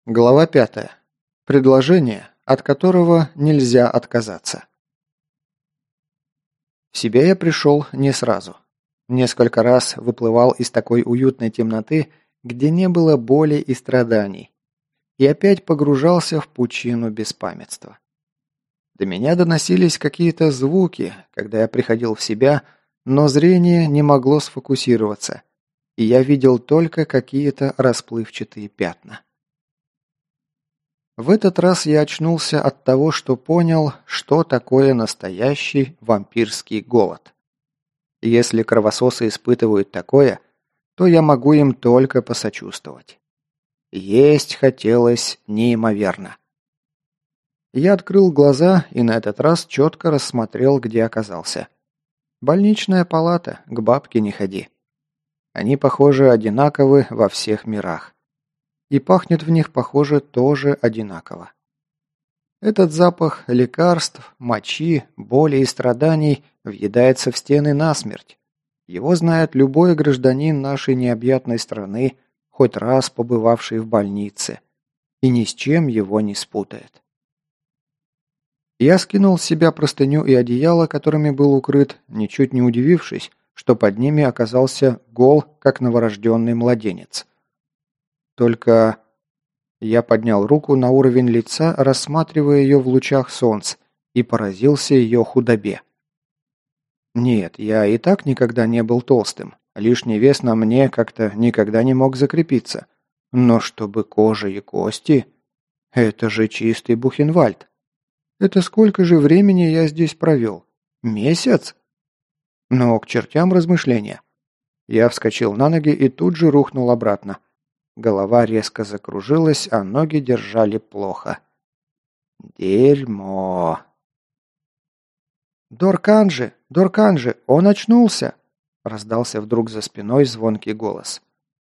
Глава 5. Предложение, от которого нельзя отказаться. В себя я пришел не сразу. Несколько раз выплывал из такой уютной темноты, где не было боли и страданий, и опять погружался в пучину беспамятства. До меня доносились какие-то звуки, когда я приходил в себя, но зрение не могло сфокусироваться, и я видел только какие-то расплывчатые пятна. В этот раз я очнулся от того, что понял, что такое настоящий вампирский голод. Если кровососы испытывают такое, то я могу им только посочувствовать. Есть хотелось неимоверно. Я открыл глаза и на этот раз четко рассмотрел, где оказался. Больничная палата, к бабке не ходи. Они, похоже, одинаковы во всех мирах. И пахнет в них, похоже, тоже одинаково. Этот запах лекарств, мочи, боли и страданий въедается в стены насмерть. Его знает любой гражданин нашей необъятной страны, хоть раз побывавший в больнице, и ни с чем его не спутает. Я скинул с себя простыню и одеяло, которыми был укрыт, ничуть не удивившись, что под ними оказался гол, как новорожденный младенец. Только я поднял руку на уровень лица, рассматривая ее в лучах солнца, и поразился ее худобе. Нет, я и так никогда не был толстым. Лишний вес на мне как-то никогда не мог закрепиться. Но чтобы кожа и кости... Это же чистый Бухенвальд. Это сколько же времени я здесь провел? Месяц? Но к чертям размышления. Я вскочил на ноги и тут же рухнул обратно. Голова резко закружилась, а ноги держали плохо. Дерьмо. «Дорканджи! Дорканджи! Он очнулся!» Раздался вдруг за спиной звонкий голос.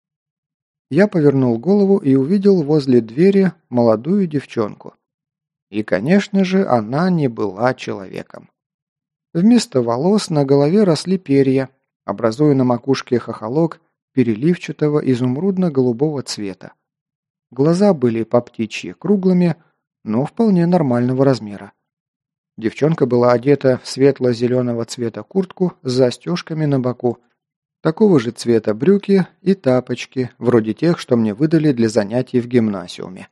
Я повернул голову и увидел возле двери молодую девчонку. И, конечно же, она не была человеком. Вместо волос на голове росли перья, образуя на макушке хохолок переливчатого изумрудно-голубого цвета. Глаза были по птичьи круглыми, но вполне нормального размера. Девчонка была одета в светло-зеленого цвета куртку с застежками на боку, такого же цвета брюки и тапочки, вроде тех, что мне выдали для занятий в гимнасиуме.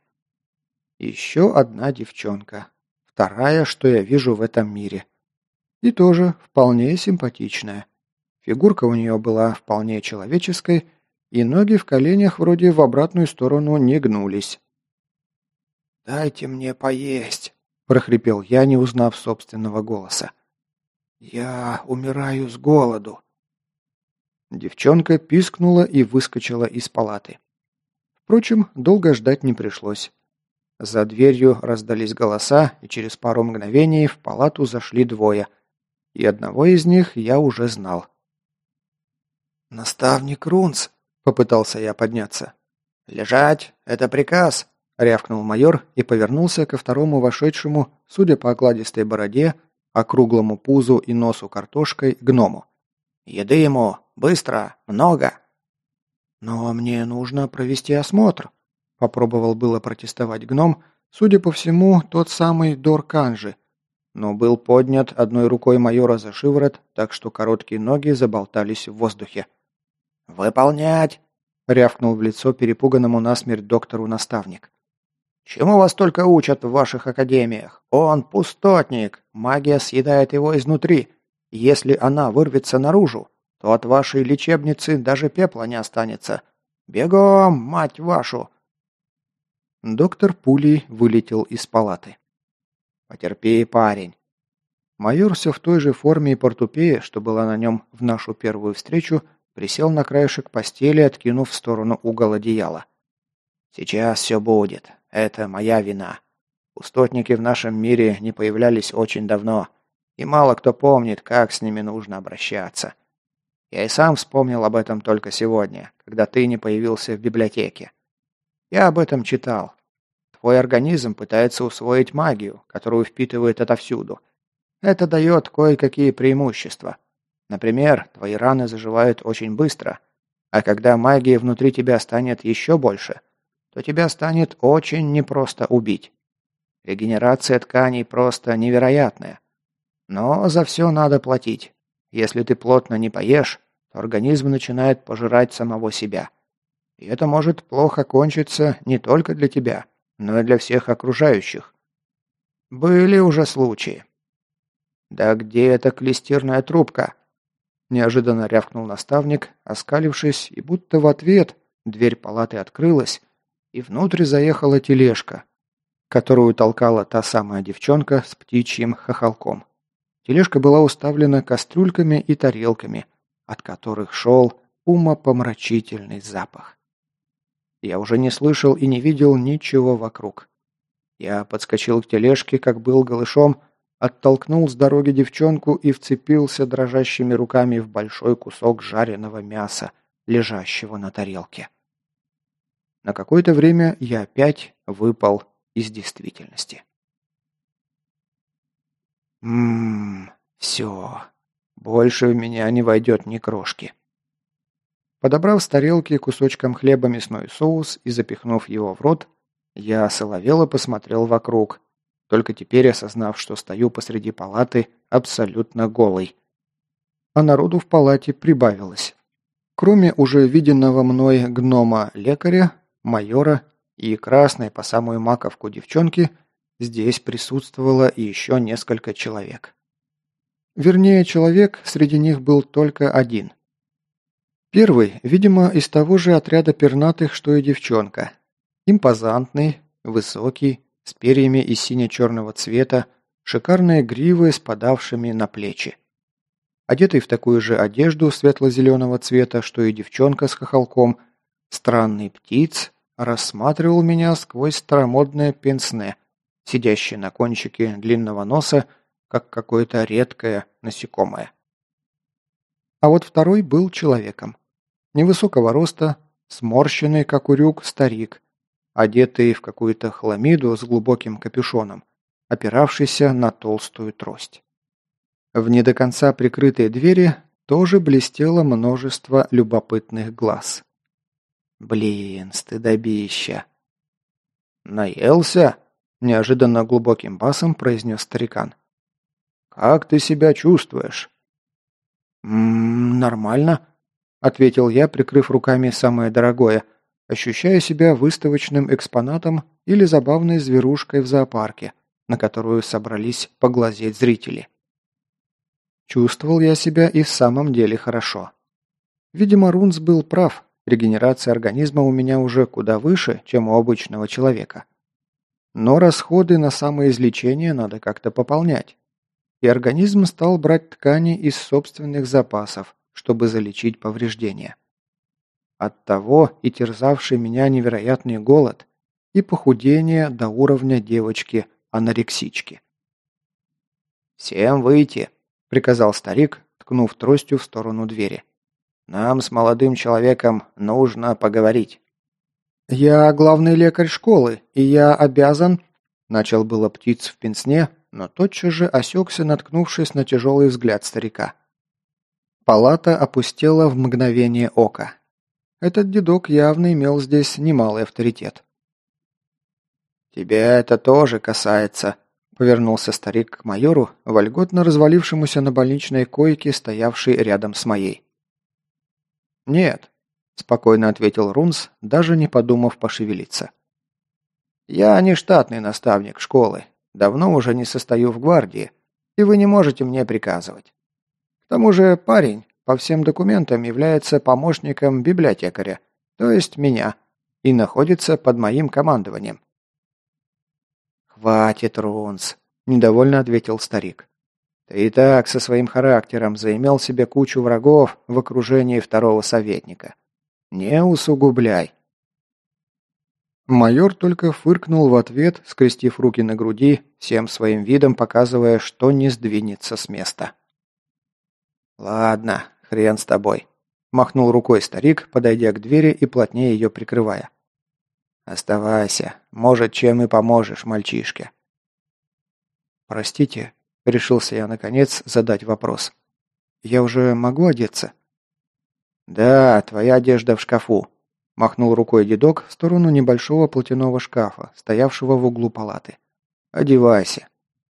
Еще одна девчонка, вторая, что я вижу в этом мире. И тоже вполне симпатичная. Фигурка у нее была вполне человеческой, и ноги в коленях вроде в обратную сторону не гнулись. «Дайте мне поесть», – прохрипел я, не узнав собственного голоса. «Я умираю с голоду». Девчонка пискнула и выскочила из палаты. Впрочем, долго ждать не пришлось. За дверью раздались голоса, и через пару мгновений в палату зашли двое, и одного из них я уже знал. «Наставник Рунц», — попытался я подняться. «Лежать! Это приказ!» — рявкнул майор и повернулся ко второму вошедшему, судя по окладистой бороде, округлому пузу и носу картошкой, гному. «Еды ему! Быстро! Много!» «Но мне нужно провести осмотр», — попробовал было протестовать гном, судя по всему, тот самый Дорканджи, но был поднят одной рукой майора за шиворот, так что короткие ноги заболтались в воздухе. «Выполнять!» — рявкнул в лицо перепуганному насмерть доктору наставник. «Чему вас только учат в ваших академиях? Он пустотник, магия съедает его изнутри. Если она вырвется наружу, то от вашей лечебницы даже пепла не останется. Бегом, мать вашу!» Доктор пулей вылетел из палаты. «Потерпи, парень». Майор все в той же форме и портупее, что была на нем в нашу первую встречу, присел на краешек постели, откинув в сторону угол одеяла. «Сейчас все будет. Это моя вина. Пустотники в нашем мире не появлялись очень давно, и мало кто помнит, как с ними нужно обращаться. Я и сам вспомнил об этом только сегодня, когда ты не появился в библиотеке. Я об этом читал. Твой организм пытается усвоить магию, которую впитывает отовсюду. Это дает кое-какие преимущества. Например, твои раны заживают очень быстро, а когда магии внутри тебя станет еще больше, то тебя станет очень непросто убить. Регенерация тканей просто невероятная. Но за все надо платить. Если ты плотно не поешь, то организм начинает пожирать самого себя. И это может плохо кончиться не только для тебя, но и для всех окружающих. Были уже случаи. «Да где эта клестирная трубка?» Неожиданно рявкнул наставник, оскалившись, и будто в ответ дверь палаты открылась, и внутрь заехала тележка, которую толкала та самая девчонка с птичьим хохолком. Тележка была уставлена кастрюльками и тарелками, от которых шел умопомрачительный запах. Я уже не слышал и не видел ничего вокруг. Я подскочил к тележке, как был голышом, оттолкнул с дороги девчонку и вцепился дрожащими руками в большой кусок жареного мяса, лежащего на тарелке. На какое-то время я опять выпал из действительности. Все. Больше в меня не войдет ни крошки. Подобрав с тарелки кусочком хлеба мясной соус и запихнув его в рот, я осоловело посмотрел вокруг, только теперь осознав, что стою посреди палаты абсолютно голый. А народу в палате прибавилось. Кроме уже виденного мной гнома-лекаря, майора и красной по самую маковку девчонки, здесь присутствовало еще несколько человек. Вернее, человек среди них был только один. Первый, видимо, из того же отряда пернатых, что и девчонка. Импозантный, высокий, с перьями из сине-черного цвета, шикарные гривы, спадавшими на плечи. Одетый в такую же одежду светло-зеленого цвета, что и девчонка с хохолком, странный птиц рассматривал меня сквозь старомодное пенсне, сидящее на кончике длинного носа, как какое-то редкое насекомое. А вот второй был человеком. Невысокого роста, сморщенный, как урюк, старик, одетый в какую-то хламиду с глубоким капюшоном, опиравшийся на толстую трость. В не до конца прикрытой двери тоже блестело множество любопытных глаз. Блин, стыдобища. «Наелся?» – неожиданно глубоким басом произнес старикан. «Как ты себя чувствуешь?» Нормально», – ответил я, прикрыв руками самое дорогое, ощущая себя выставочным экспонатом или забавной зверушкой в зоопарке, на которую собрались поглазеть зрители. Чувствовал я себя и в самом деле хорошо. Видимо, Рунс был прав, регенерация организма у меня уже куда выше, чем у обычного человека. Но расходы на самоизлечение надо как-то пополнять. И организм стал брать ткани из собственных запасов, чтобы залечить повреждения. Оттого и терзавший меня невероятный голод, и похудение до уровня девочки-анорексички. «Всем выйти!» – приказал старик, ткнув тростью в сторону двери. «Нам с молодым человеком нужно поговорить». «Я главный лекарь школы, и я обязан...» – начал было птиц в пенсне, но тотчас же осекся, наткнувшись на тяжелый взгляд старика. Палата опустела в мгновение ока. Этот дедок явно имел здесь немалый авторитет. «Тебя это тоже касается», — повернулся старик к майору, вольготно развалившемуся на больничной койке, стоявшей рядом с моей. «Нет», — спокойно ответил Рунс, даже не подумав пошевелиться. «Я не штатный наставник школы, давно уже не состою в гвардии, и вы не можете мне приказывать. К тому же парень по всем документам является помощником библиотекаря, то есть меня, и находится под моим командованием». «Хватит, Рунс», – недовольно ответил старик. «Ты и так со своим характером заимел себе кучу врагов в окружении второго советника. Не усугубляй». Майор только фыркнул в ответ, скрестив руки на груди, всем своим видом показывая, что не сдвинется с места. «Ладно, хрен с тобой», – махнул рукой старик, подойдя к двери и плотнее ее прикрывая. «Оставайся, может, чем и поможешь мальчишке». «Простите», – решился я, наконец, задать вопрос. «Я уже могу одеться?» «Да, твоя одежда в шкафу», Махнул рукой дедок в сторону небольшого платяного шкафа, стоявшего в углу палаты. «Одевайся».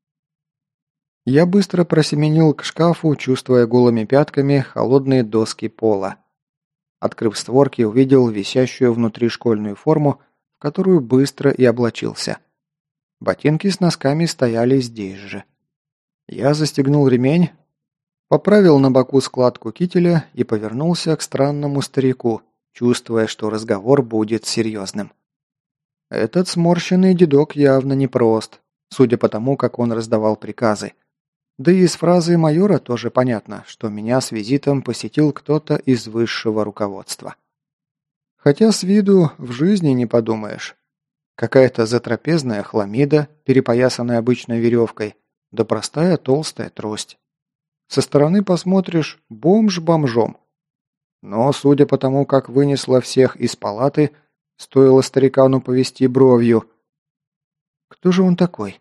Я быстро просеменил к шкафу, чувствуя голыми пятками холодные доски пола. Открыв створки, увидел висящую внутри школьную форму, в которую быстро и облачился. Ботинки с носками стояли здесь же. Я застегнул ремень, поправил на боку складку кителя и повернулся к странному старику, чувствуя, что разговор будет серьезным. Этот сморщенный дедок явно непрост, судя по тому, как он раздавал приказы. Да и из фразы майора тоже понятно, что меня с визитом посетил кто-то из высшего руководства. Хотя с виду в жизни не подумаешь. Какая-то затрапезная хламида, перепоясанная обычной веревкой, да простая толстая трость. Со стороны посмотришь, бомж бомжом. Но, судя по тому, как вынесло всех из палаты, стоило старикану повести бровью. Кто же он такой?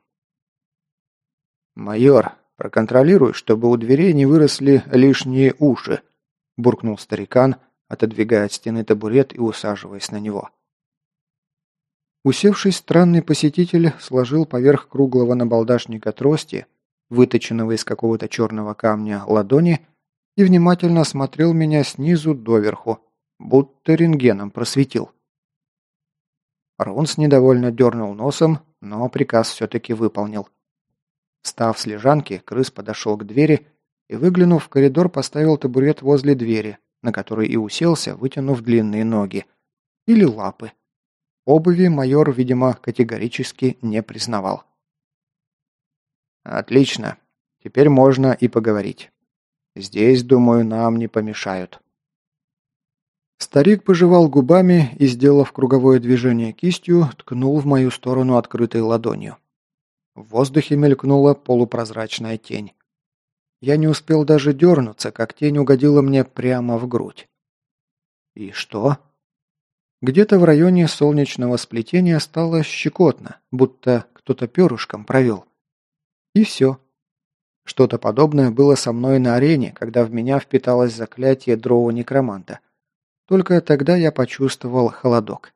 «Майор, проконтролируй, чтобы у дверей не выросли лишние уши», буркнул старикан, отодвигая от стены табурет и усаживаясь на него. Усевшись, странный посетитель сложил поверх круглого набалдашника трости, выточенного из какого-то черного камня, ладони и внимательно смотрел меня снизу доверху, будто рентгеном просветил. Рунс недовольно дернул носом, но приказ все-таки выполнил. Встав с лежанки, крыс подошел к двери и, выглянув в коридор, поставил табурет возле двери, на который и уселся, вытянув длинные ноги. Или лапы. Обуви майор, видимо, категорически не признавал. «Отлично. Теперь можно и поговорить. Здесь, думаю, нам не помешают». Старик пожевал губами и, сделав круговое движение кистью, ткнул в мою сторону открытой ладонью. В воздухе мелькнула полупрозрачная тень. Я не успел даже дернуться, как тень угодила мне прямо в грудь. И что? Где-то в районе солнечного сплетения стало щекотно, будто кто-то перышком провел. И все. Что-то подобное было со мной на арене, когда в меня впиталось заклятие дроу-некроманта. Только тогда я почувствовал холодок.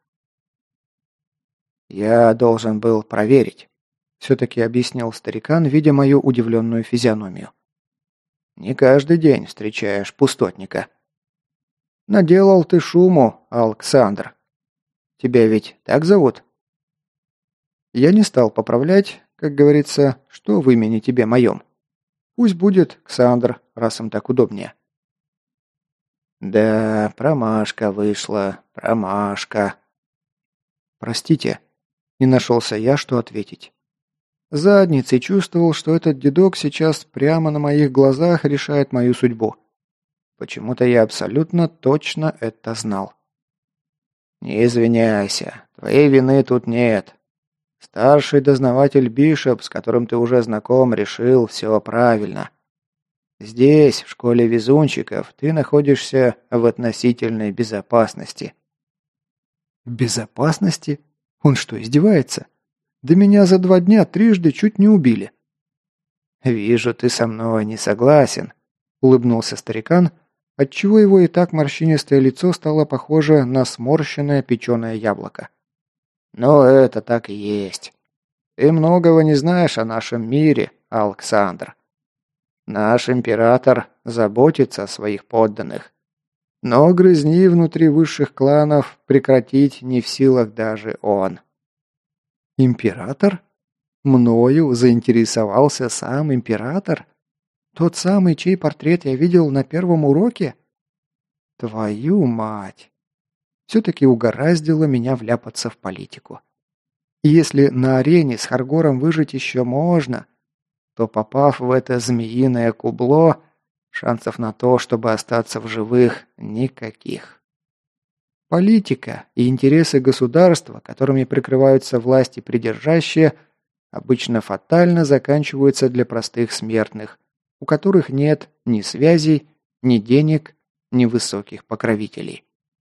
«Я должен был проверить», — все-таки объяснил старикан, видя мою удивленную физиономию. «Не каждый день встречаешь пустотника. Наделал ты шуму, Александр. Тебя ведь так зовут?» Я не стал поправлять, как говорится, что в имени тебе моем. Пусть будет Ксандр, раз им так удобнее. «Да, промашка вышла, промашка». «Простите», — не нашелся я, что ответить. Задницей чувствовал, что этот дедок сейчас прямо на моих глазах решает мою судьбу. Почему-то я абсолютно точно это знал. «Не извиняйся, твоей вины тут нет. Старший дознаватель Бишоп, с которым ты уже знаком, решил все правильно. Здесь, в школе везунчиков, ты находишься в относительной безопасности». «Безопасности? Он что, издевается? Да меня за 2 дня трижды чуть не убили». «Вижу, ты со мной не согласен», — улыбнулся старикан, отчего его и так морщинистое лицо стало похоже на сморщенное печеное яблоко. «Но это так и есть. Ты многого не знаешь о нашем мире, Александр. Наш император заботится о своих подданных. Но грызни внутри высших кланов прекратить не в силах даже он». «Император? Мною заинтересовался сам император? Тот самый, чей портрет я видел на первом уроке? Твою мать! Все-таки угораздило меня вляпаться в политику. И если на арене с Харгором выжить еще можно, то, попав в это змеиное кубло, шансов на то, чтобы остаться в живых, никаких. Политика и интересы государства, которыми прикрываются власти придержащие, обычно фатально заканчиваются для простых смертных, у которых нет ни связей, ни денег, ни высоких покровителей.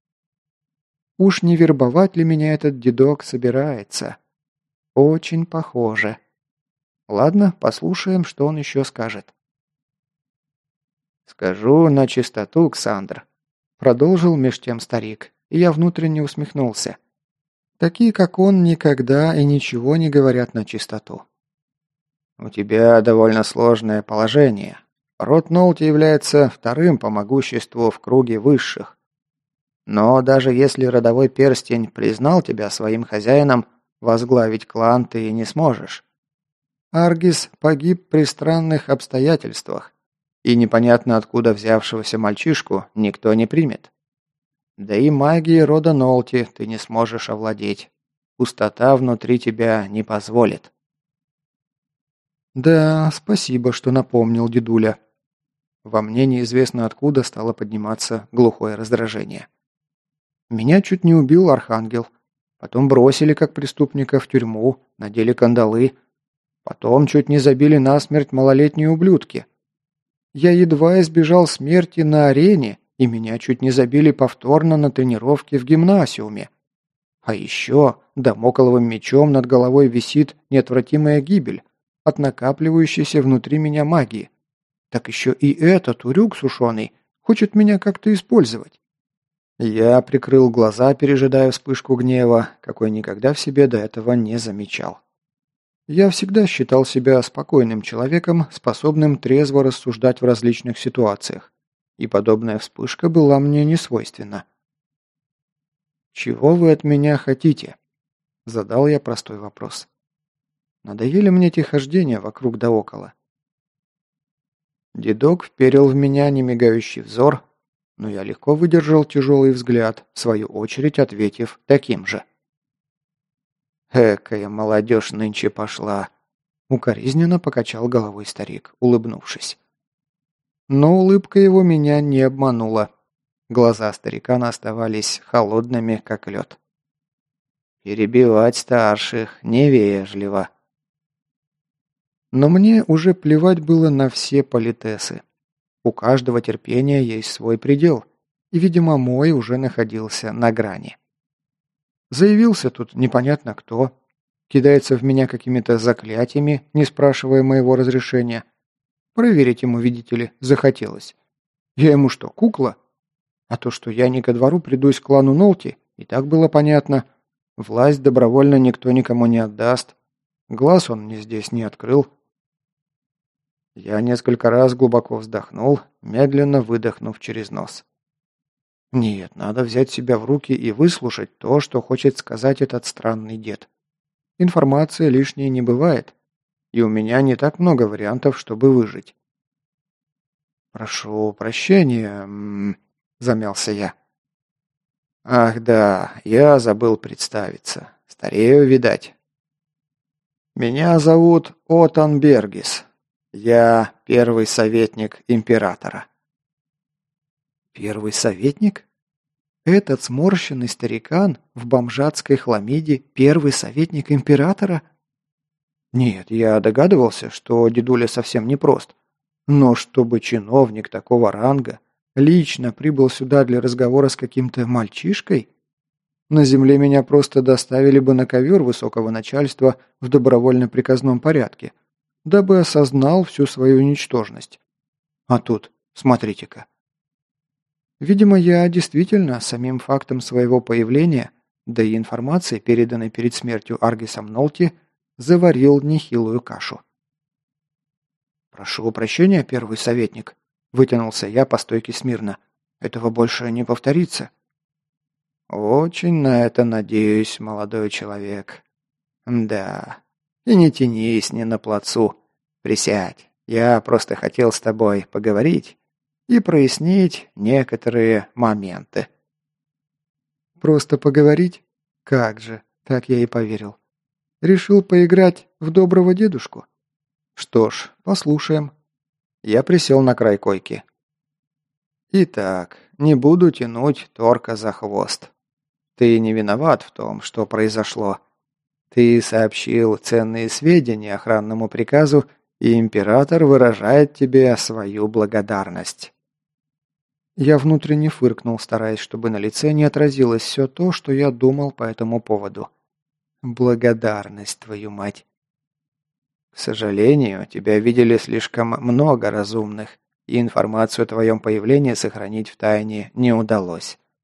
Уж не вербовать ли меня этот дедок собирается? Очень похоже. Ладно, послушаем, что он еще скажет. «Скажу на чистоту, Ксандр», — продолжил меж тем старик, и я внутренне усмехнулся. Такие, как он, никогда и ничего не говорят на чистоту. «У тебя довольно сложное положение. Род Нолти является вторым по могуществу в круге высших. Но даже если родовой перстень признал тебя своим хозяином, возглавить клан ты не сможешь. Аргис погиб при странных обстоятельствах, и непонятно откуда взявшегося мальчишку никто не примет. Да и магией рода Нолти ты не сможешь овладеть. Пустота внутри тебя не позволит». «Да, спасибо, что напомнил, дедуля». Во мне неизвестно откуда стало подниматься глухое раздражение. Меня чуть не убил Архангел. Потом бросили как преступника в тюрьму, надели кандалы. Потом чуть не забили насмерть малолетние ублюдки. Я едва избежал смерти на арене, и меня чуть не забили повторно на тренировке в гимнасиуме. А еще дамокловым мечом над головой висит неотвратимая гибель от накапливающейся внутри меня магии. Так еще и этот урюк сушеный хочет меня как-то использовать. Я прикрыл глаза, пережидая вспышку гнева, какой никогда в себе до этого не замечал. Я всегда считал себя спокойным человеком, способным трезво рассуждать в различных ситуациях, и подобная вспышка была мне несвойственна. «Чего вы от меня хотите?» – задал я простой вопрос. Надоели мне те хождения вокруг да около. Дедок вперил в меня немигающий взор, но я легко выдержал тяжелый взгляд, в свою очередь ответив таким же. «Экая молодежь нынче пошла!» — укоризненно покачал головой старик, улыбнувшись. Но улыбка его меня не обманула. Глаза старикана оставались холодными, как лед. «Перебивать старших невежливо!» Но мне уже плевать было на все политесы. У каждого терпения есть свой предел, и, видимо, мой уже находился на грани. Заявился тут непонятно кто, кидается в меня какими-то заклятиями, не спрашивая моего разрешения. Проверить ему, видите ли, захотелось. Я ему что, кукла? А то, что я не ко двору придусь к клану Нолти, и так было понятно. Власть добровольно никто никому не отдаст. Глаз он мне здесь не открыл. Я несколько раз глубоко вздохнул, медленно выдохнув через нос. Нет, надо взять себя в руки и выслушать то, что хочет сказать этот странный дед. Информации лишней не бывает, и у меня не так много вариантов, чтобы выжить. «Прошу прощения», — замялся я. «Ах да, я забыл представиться. Старею, видать. Меня зовут Отан Бергис. Я первый советник императора». «Первый советник? Этот сморщенный старикан в бомжатской хламиде первый советник императора?» Нет, я догадывался, что дедуля совсем непрост. Но чтобы чиновник такого ранга лично прибыл сюда для разговора с каким-то мальчишкой? На земле меня просто доставили бы на ковер высокого начальства в добровольно-приказном порядке, дабы осознал всю свою ничтожность. А тут, смотрите-ка. Видимо, я действительно самим фактом своего появления, да и информации, переданной перед смертью Аргисом Нолти, заварил нехилую кашу. «Прошу прощения, первый советник», — вытянулся я по стойке смирно. «Этого больше не повторится». «Очень на это надеюсь, молодой человек. Да, и не тянись не на плацу. Присядь, я просто хотел с тобой поговорить и прояснить некоторые моменты». «Просто поговорить? Как же, так я и поверил. Решил поиграть в доброго дедушку? Что ж, послушаем». Я присел на край койки. «Итак, не буду тянуть торка за хвост. Ты не виноват в том, что произошло. Ты сообщил ценные сведения охранному приказу, и император выражает тебе свою благодарность». Я внутренне фыркнул, стараясь, чтобы на лице не отразилось все то, что я думал по этому поводу. Благодарность, твою мать. К сожалению, тебя видели слишком много разумных, и информацию о твоем появлении сохранить в тайне не удалось.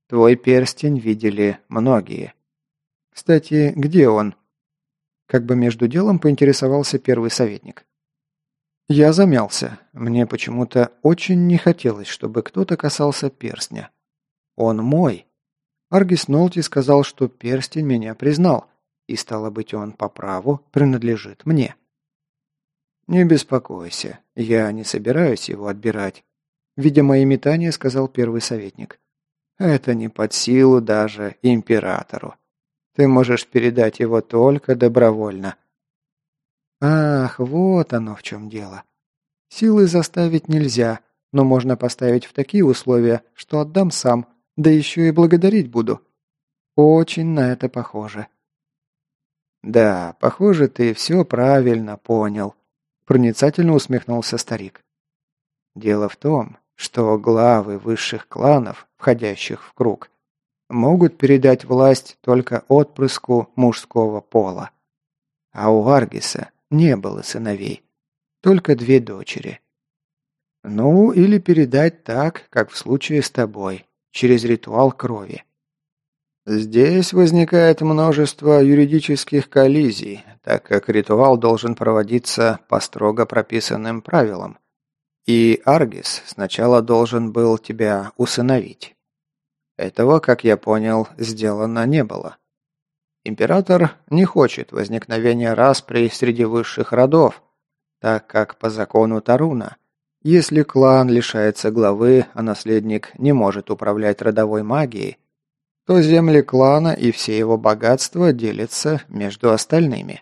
Твой перстень видели многие. Кстати, где он?» Как бы между делом поинтересовался первый советник. Я замялся. Мне почему-то очень не хотелось, чтобы кто-то касался перстня. Он мой. Аргис Нолти сказал, что перстень меня признал, и, стало быть, он по праву принадлежит мне. «Не беспокойся, я не собираюсь его отбирать», — видя мои метания, сказал первый советник. «Это не под силу даже императору. Ты можешь передать его только добровольно». Ах, вот оно в чем дело. Силы заставить нельзя, но можно поставить в такие условия, что отдам сам, да еще и благодарить буду. Очень на это похоже. «Да, похоже, ты все правильно понял», – проницательно усмехнулся старик. «Дело в том, что главы высших кланов, входящих в круг, могут передать власть только отпрыску мужского пола. А у Аргиса не было сыновей, только 2 дочери. Ну, или передать так, как в случае с тобой, через ритуал крови. Здесь возникает множество юридических коллизий, так как ритуал должен проводиться по строго прописанным правилам. И Аргис сначала должен был тебя усыновить. Этого, как я понял, сделано не было. Император не хочет возникновения распри среди высших родов, так как по закону Таруна, если клан лишается главы, а наследник не может управлять родовой магией, то земли клана и все его богатства делятся между остальными.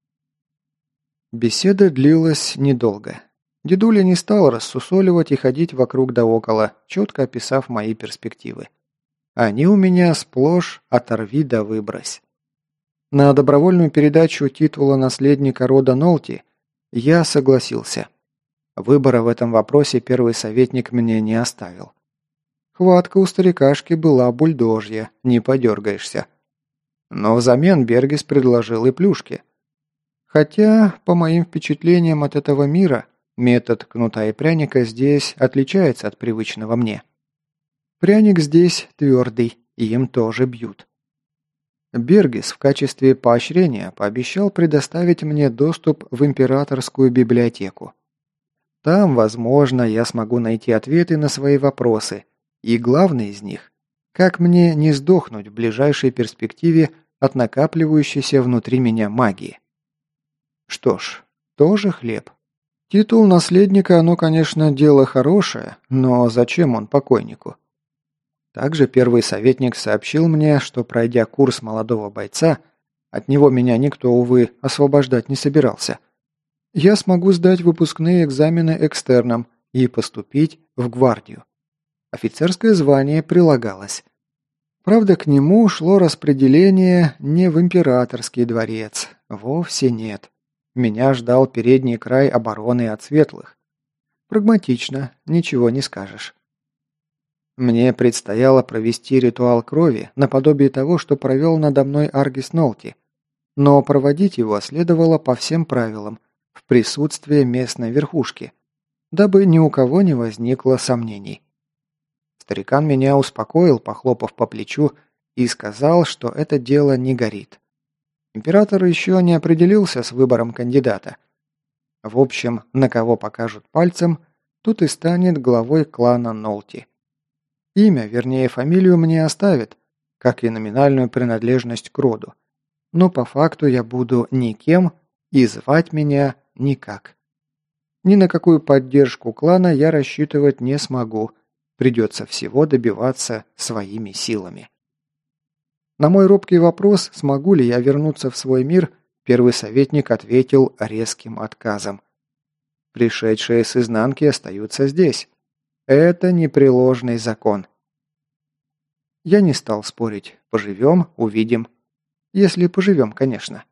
Беседа длилась недолго. Дедуля не стал рассусоливать и ходить вокруг да около, четко описав мои перспективы. Они у меня сплошь оторви да выбрось. На добровольную передачу титула наследника рода Нолти я согласился. Выбора в этом вопросе первый советник мне не оставил. Хватка у старикашки была бульдожья, не подергаешься. Но взамен Бергис предложил и плюшки. Хотя, по моим впечатлениям от этого мира, метод кнута и пряника здесь отличается от привычного мне. Пряник здесь твердый, и им тоже бьют. Бергис в качестве поощрения пообещал предоставить мне доступ в императорскую библиотеку. Там, возможно, я смогу найти ответы на свои вопросы, и главный из них – как мне не сдохнуть в ближайшей перспективе от накапливающейся внутри меня магии. Что ж, тоже хлеб. Титул наследника, оно, конечно, дело хорошее, но зачем он покойнику? Также первый советник сообщил мне, что, пройдя курс молодого бойца, от него меня никто, увы, освобождать не собирался, я смогу сдать выпускные экзамены экстерном и поступить в гвардию. Офицерское звание прилагалось. Правда, к нему шло распределение не в императорский дворец, вовсе нет. Меня ждал передний край обороны от светлых. Прагматично, ничего не скажешь. Мне предстояло провести ритуал крови наподобие того, что провел надо мной Аргис Нолти, но проводить его следовало по всем правилам, в присутствии местной верхушки, дабы ни у кого не возникло сомнений. Старикан меня успокоил, похлопав по плечу, и сказал, что это дело не горит. Император еще не определился с выбором кандидата. В общем, на кого покажут пальцем, тот и станет главой клана Нолти. Имя, вернее фамилию мне оставят, как и номинальную принадлежность к роду. Но по факту я буду никем, и звать меня никак. Ни на какую поддержку клана я рассчитывать не смогу, придется всего добиваться своими силами. На мой робкий вопрос, смогу ли я вернуться в свой мир, первый советник ответил резким отказом. Пришедшие с изнанки остаются здесь. Это непреложный закон. Я не стал спорить. Поживем, увидим. Если поживем, конечно.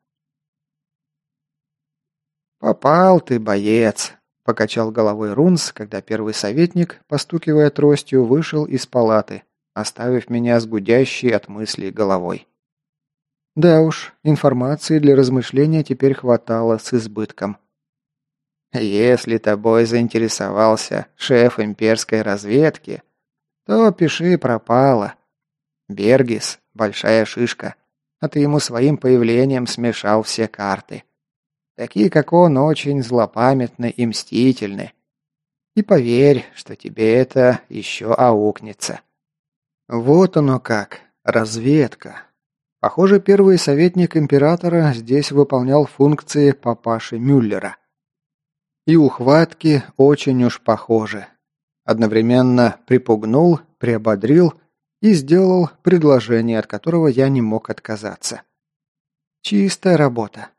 «Попал ты, боец!» – покачал головой Рунс, когда первый советник, постукивая тростью, вышел из палаты, оставив меня с гудящей от мыслей головой. Да уж, информации для размышления теперь хватало с избытком. «Если тобой заинтересовался шеф имперской разведки, то пиши пропало. Бергис – большая шишка, а ты ему своим появлением смешал все карты. Такие, как он, очень злопамятны и мстительны. И поверь, что тебе это еще аукнется. Вот оно как, разведка. Похоже, первый советник императора здесь выполнял функции папаши Мюллера. И ухватки очень уж похожи. Одновременно припугнул, приободрил и сделал предложение, от которого я не мог отказаться. Чистая работа.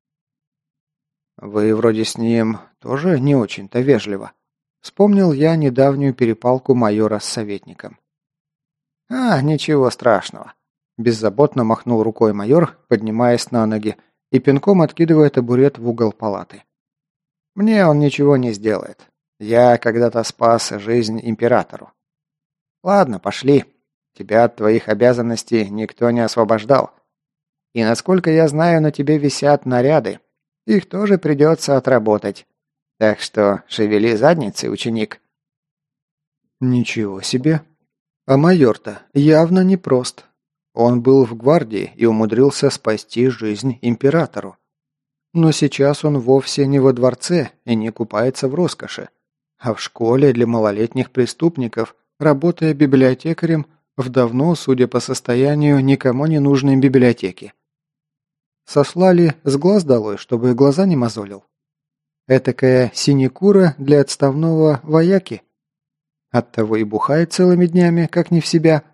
Вы вроде с ним тоже не очень-то вежливо. Вспомнил я недавнюю перепалку майора с советником. Ничего страшного. Беззаботно махнул рукой майор, поднимаясь на ноги и пинком откидывая табурет в угол палаты. Мне он ничего не сделает. Я когда-то спас жизнь императору. Ладно, пошли. Тебя от твоих обязанностей никто не освобождал. И насколько я знаю, на тебе висят наряды. Их тоже придется отработать. Так что шевели задницей, ученик. Ничего себе. А майор-то явно непрост. Он был в гвардии и умудрился спасти жизнь императору. Но сейчас он вовсе не во дворце и не купается в роскоши, а в школе для малолетних преступников, работая библиотекарем в давно, судя по состоянию, никому не нужной библиотеке. Сослали с глаз долой, чтобы глаза не мозолил. Этакая синекура для отставного вояки. Оттого и бухает целыми днями, как не в себя.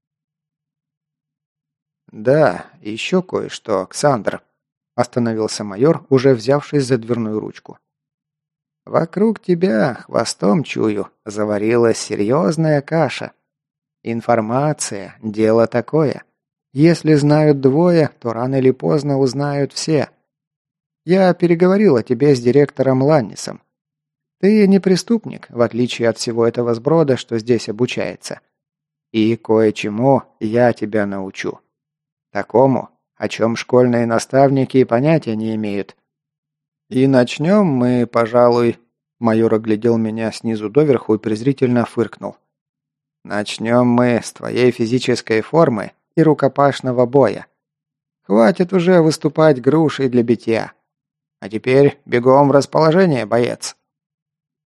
«Да, еще кое-что, Ксандр», – остановился майор, уже взявшись за дверную ручку. «Вокруг тебя, хвостом чую, заварилась серьезная каша. Информация – дело такое. Если знают двое, то рано или поздно узнают все. Я переговорил о тебе с директором Ланнисом. Ты не преступник, в отличие от всего этого сброда, что здесь обучается. И кое-чему я тебя научу. Такому, о чем школьные наставники понятия не имеют. И начнем мы, пожалуй...» Майор оглядел меня снизу доверху и презрительно фыркнул. «Начнем мы с твоей физической формы и рукопашного боя. Хватит уже выступать грушей для битья. А теперь бегом в расположение, боец».